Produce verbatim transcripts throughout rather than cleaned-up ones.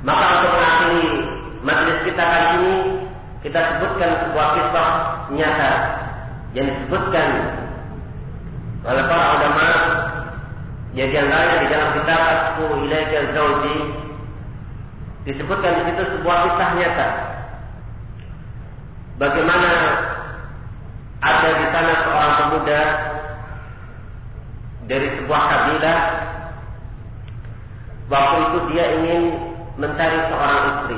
Maka untuk mengakhiri majelis kita kali ini, kita sebutkan sebuah kisah nyata yang disebutkan oleh para ulama, yang diantaranya di dalam kitab Asfu Ilaika Zawji disebutkan di situ sebuah kisah nyata. Bagaimana ada di sana seorang pemuda dari sebuah kabilah. Waktu itu dia ingin mencari seorang istri.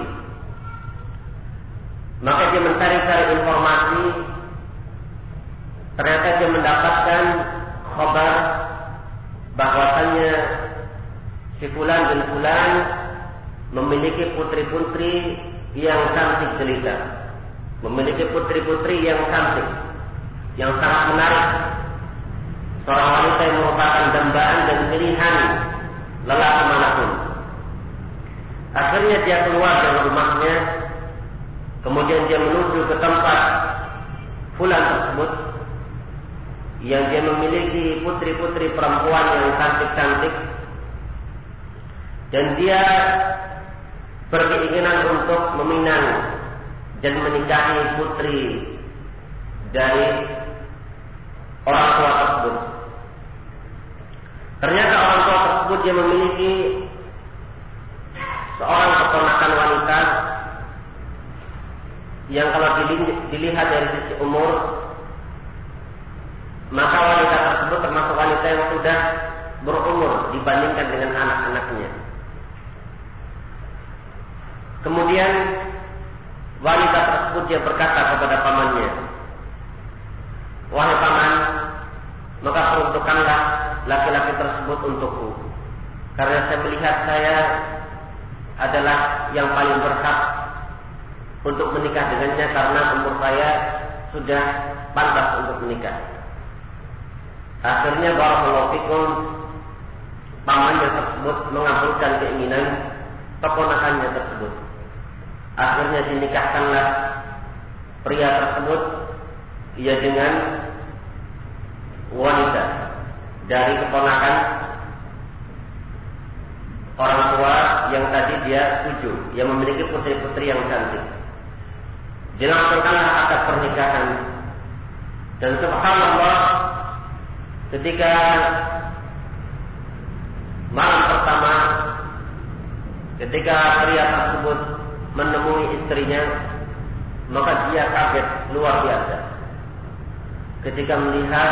Maka dia mencari-cari informasi. Ternyata dia mendapatkan kabar bahwasannya si fulan bin fulan memiliki putri-putri yang cantik jelita, memiliki putri-putri yang cantik, yang sangat menarik, seorang wanita yang merupakan dambaan dan pilihan lelaki manapun. Akhirnya dia keluar dari rumahnya, kemudian dia menuju ke tempat fulan tersebut yang dia memiliki putri-putri perempuan yang cantik-cantik, dan dia berkeinginan untuk meminang dan menikahi putri dari orang tua tersebut. Ternyata orang tua tersebut dia memiliki seorang keponakan wanita yang kalau dilihat dari sisi umur, maka wanita tersebut termasuk wanita yang sudah berumur dibandingkan dengan anak-anaknya. Kemudian wanita tersebut dia berkata kepada pamannya, "Wahai paman, maka peruntukkanlah laki-laki tersebut untukku, karena saya melihat saya adalah yang paling berhak untuk menikah dengannya karena umur saya sudah pantas untuk menikah." Akhirnya barakallahu fikum, pamannya tersebut mengabulkan keinginan keponakannya tersebut. Akhirnya dinikahkanlah pria tersebut ia dengan wanita dari keponakan orang tua yang tadi dia tuju, yang memiliki putri-putri yang cantik. Dilangsungkanlah akad pernikahan, dan subhanallah, ketika malam pertama, ketika pria tersebut menemui istrinya, maka dia kaget luar biasa ketika melihat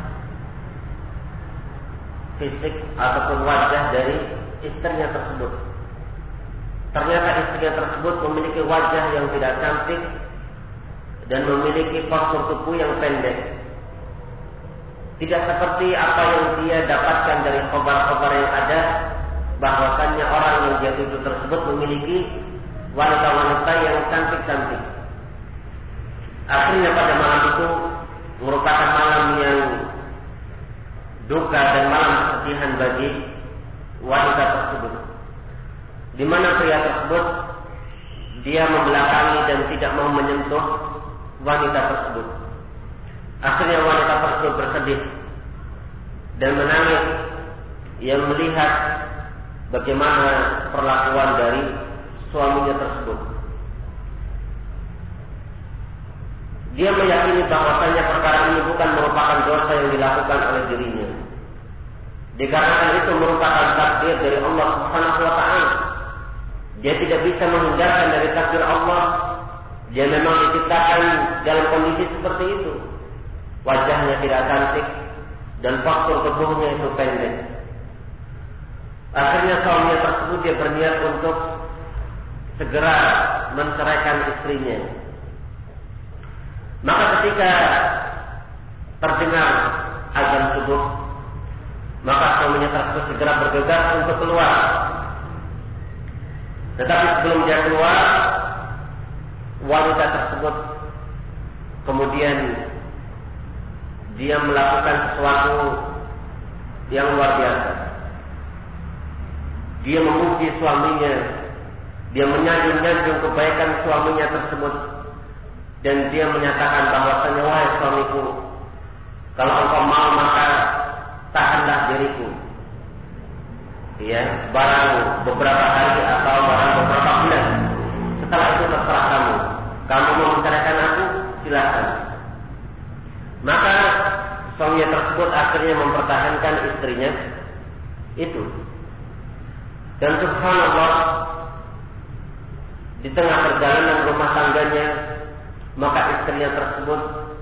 fisik ataupun wajah dari istrinya tersebut. Ternyata istrinya tersebut memiliki wajah yang tidak cantik dan memiliki postur tubuh yang pendek. Tidak seperti apa yang dia dapatkan dari khabar-khabar yang ada, bahwasannya orang yang dia tuju tersebut memiliki wanita-wanita yang cantik-cantik. Akhirnya pada malam itu merupakan malam yang duka dan malam kesedihan bagi wanita tersebut, di mana pria tersebut dia membelakangi dan tidak mau menyentuh wanita tersebut. Akhirnya wanita tersebut bersedih dan menangis yang melihat bagaimana perlakuan dari suaminya tersebut. Dia meyakini bahwasanya perkara ini bukan merupakan dosa yang dilakukan oleh dirinya, dikarenakan itu merupakan takdir dari Allah Subhanahu wa taala. Dia tidak bisa menghindarkan dari takdir Allah. Dia memang diciptakan dalam kondisi seperti itu. Wajahnya tidak cantik dan postur tubuhnya itu pendek. Akhirnya suaminya tersebut dia berniat untuk segera menceraikan istrinya. Maka ketika terdengar azan subuh, maka suaminya tersebut segera bergegas untuk keluar. Tetapi sebelum dia keluar, wanita tersebut kemudian dia melakukan sesuatu yang luar biasa. Dia memuji suaminya, dia menyanjung-nyanjung kebaikan suaminya tersebut, dan dia menyatakan bahwasanya, wahai suamiku, kalau engkau mau maka diriku. Ya, barang beberapa hari atau barang beberapa tersebut akhirnya mempertahankan istrinya itu. Dan subhanallah, di tengah perjalanan rumah tangganya, maka istrinya tersebut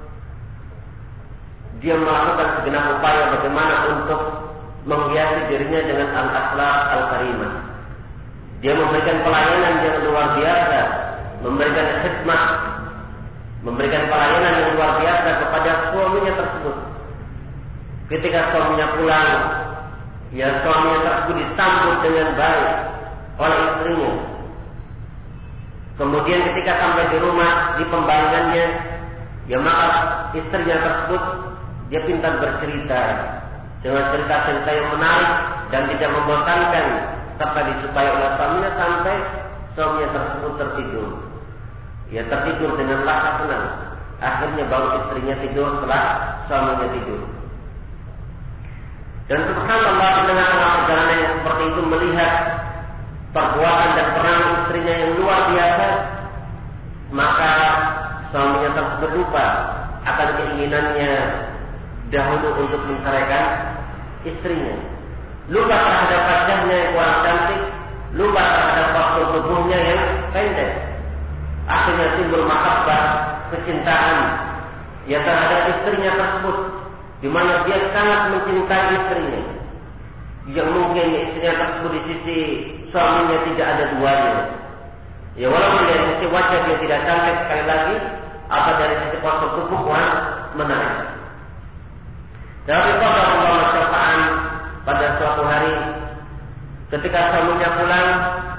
dia melakukan segenap upaya bagaimana untuk menghiasi dirinya dengan al-akhlaq al-karimah. Dia memberikan pelayanan yang luar biasa, memberikan khidmat, memberikan pelayanan yang luar biasa kepada suaminya tersebut. Ketika suaminya pulang, ya suaminya tersebut disambut dengan baik oleh istrinya. Kemudian ketika sampai di rumah, di pembangunannya, ya maka istrinya tersebut dia pintar bercerita dengan cerita-cerita yang menarik dan tidak membosankan, serta disukai oleh suaminya sampai suaminya tersebut tertidur. Ya tertidur dengan rasa senang. Akhirnya baru istrinya tidur setelah suaminya tidur. Dan subhanallah, di tengah-tengah perjalanan yang seperti itu melihat perbuatan dan peran istrinya yang luar biasa, maka suaminya tersebut lupa akan keinginannya dahulu untuk menceraikan istrinya. Lupa terhadap wajahnya yang kurang cantik, lupa terhadap waktu tubuhnya yang pendek. Akhirnya timbul mahabbah, kecintaan ya terhadap istrinya tersebut, di mana dia sangat mencintai istrinya. Yang mungkin istrinya tersebut di sisi suaminya tidak ada duanya. Ya walaupun dari sisi wajah dia tidak cantik sekali lagi, atau dari sisi postur tubuh kurang menarik. Tapi qadar Allah syafa'an, pada suatu hari ketika suaminya pulang,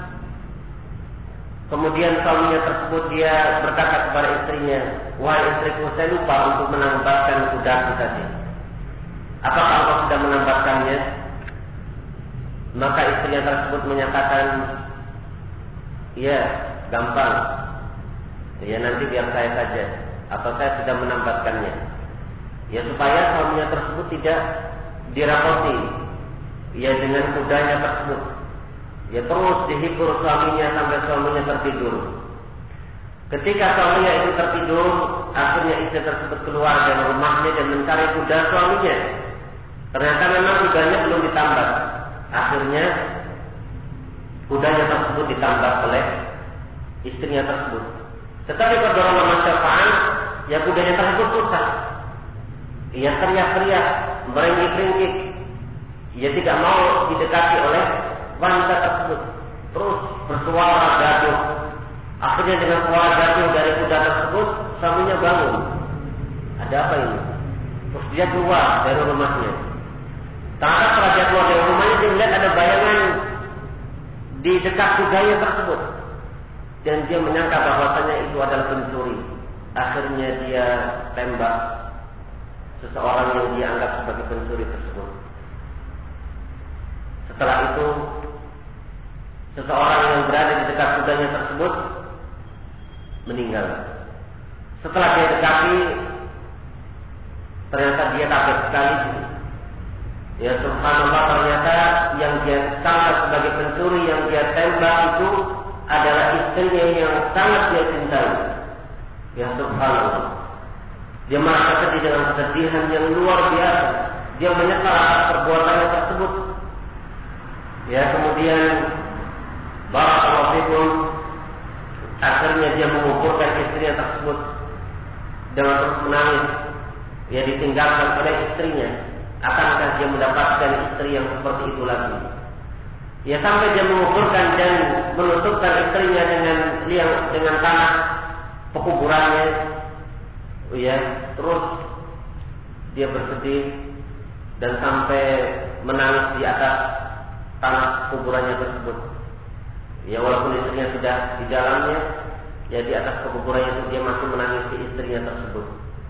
kemudian suaminya tersebut dia berkata kepada istrinya, "Wahai istriku, saya lupa untuk menambahkan kudaku tadi. Apakah engkau sudah menambahkannya?" Maka istrinya tersebut menyatakan, "Iya, gampang. Ya nanti biar saya saja, atau saya sudah menambahkannya." Ya supaya suaminya tersebut tidak dirapoti ya dengan kudanya tersebut. Ya terus dihibur suaminya sampai suaminya tertidur. Ketika suaminya itu tertidur, akhirnya istri tersebut keluar dari rumahnya dan mencari kuda suaminya. Ternyata memang kudanya belum ditambah. Akhirnya kudanya tersebut ditambah oleh istrinya tersebut. Tetapi pada Allah masyafa'an, ya kudanya tersebut susah. Ia teriak-teriak, meringkik-ringkik. Ia tidak mau didekati oleh wanita tersebut. Terus bersuara gaduh. Akhirnya dengan suara gaduh dari kuda tersebut, suaminya bangun. Ada apa ini? Terus dia keluar dari rumahnya. Ternyata setelah dia keluar dari rumahnya, dia melihat ada bayangan di dekat kudanya tersebut. Dan dia menyangka bahwasanya itu adalah pencuri. Akhirnya dia tembak seseorang yang dia anggap sebagai pencuri tersebut. Setelah itu, seseorang yang berada di dekat kudanya tersebut meninggal. Setelah dia dekati, ternyata dia kaget sekali. Ya subhanallah, ternyata yang dia sangka sebagai pencuri yang dia tembak itu adalah istrinya yang sangat dia cintai. Ya subhanallah. Dia merasa sedih dengan kesedihan yang luar biasa. Dia menyesal atas perbuatannya tersebut. Ya kemudian barakallahu fikum, akhirnya dia menguburkan istrinya tersebut dengan terus menangis. Ya ditinggalkan oleh istrinya. Akankah dia mendapatkan istri yang seperti itu lagi? Ya sampai dia menguburkan dan menutupkan istrinya dengan liang dengan tanah pekuburannya. Ya, terus dia bersedih dan sampai menangis di atas tanah kuburannya tersebut. Ya walaupun istrinya sudah di dalamnya, ya di atas kuburannya itu dia masih menangisi istrinya tersebut.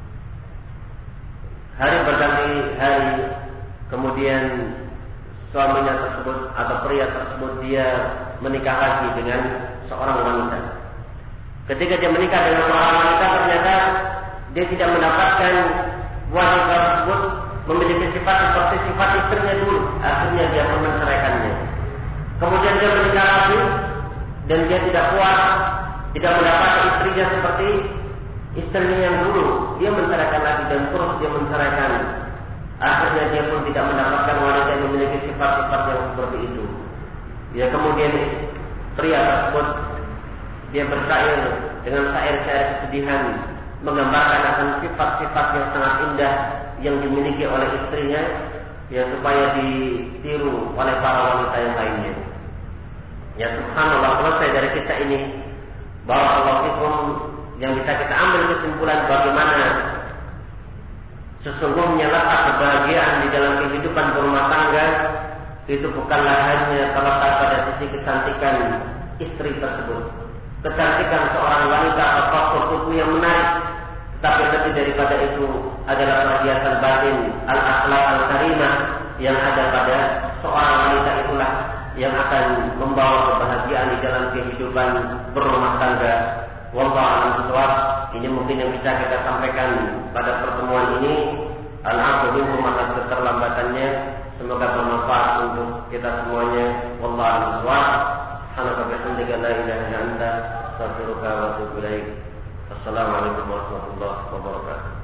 Hari berganti hari, kemudian suaminya tersebut atau pria tersebut dia menikah lagi dengan seorang wanita. Ketika dia menikah dengan seorang wanita, ternyata dia tidak mendapatkan wanita tersebut memiliki sifat seperti sifat istrinya dulu. Akhirnya dia pun menceraikannya. Kemudian dia menikah lagi dan dia tidak puas, tidak mendapatkan istrinya seperti istrinya yang dulu. Dia menceraikan lagi dan terus dia menceraikan. akhirnya dia pun tidak mendapatkan wanita yang memiliki sifat-sifat yang seperti itu. Ya kemudian pria tersebut dia bersyair dengan syair-syair kesedihan, menggambarkan akan sifat-sifat yang sangat indah yang dimiliki oleh istrinya, ya supaya ditiru oleh para wanita yang lainnya. Ya subhanallah, selesai dari kisah ini, barakallahu fikum, yang bisa kita ambil kesimpulan bagaimana sesungguhnya letak kebahagiaan di dalam kehidupan berumah tangga itu bukanlah hanya terletak pada sisi kecantikan istri tersebut, kecantikan seorang wanita atau postur tubuh yang menarik, tetapi lebih daripada itu adalah perhiasan batin al-akhlaq al-karimah yang ada pada seorang wanita, itulah yang akan membawa kebahagiaan di dalam kehidupan berumah tangga. Wallahu a'lam bishawab. Ini mungkin yang bisa kita sampaikan pada pertemuan ini. Al-'afwu minkum atas keterlambatannya. Semoga bermanfaat untuk kita semuanya. Wallahu a'lam bishawab. Subhanaka bihamdika la ilaha illa anta astaghfiruka wa atubu ilaik. Assalamualaikum warahmatullahi wabarakatuh.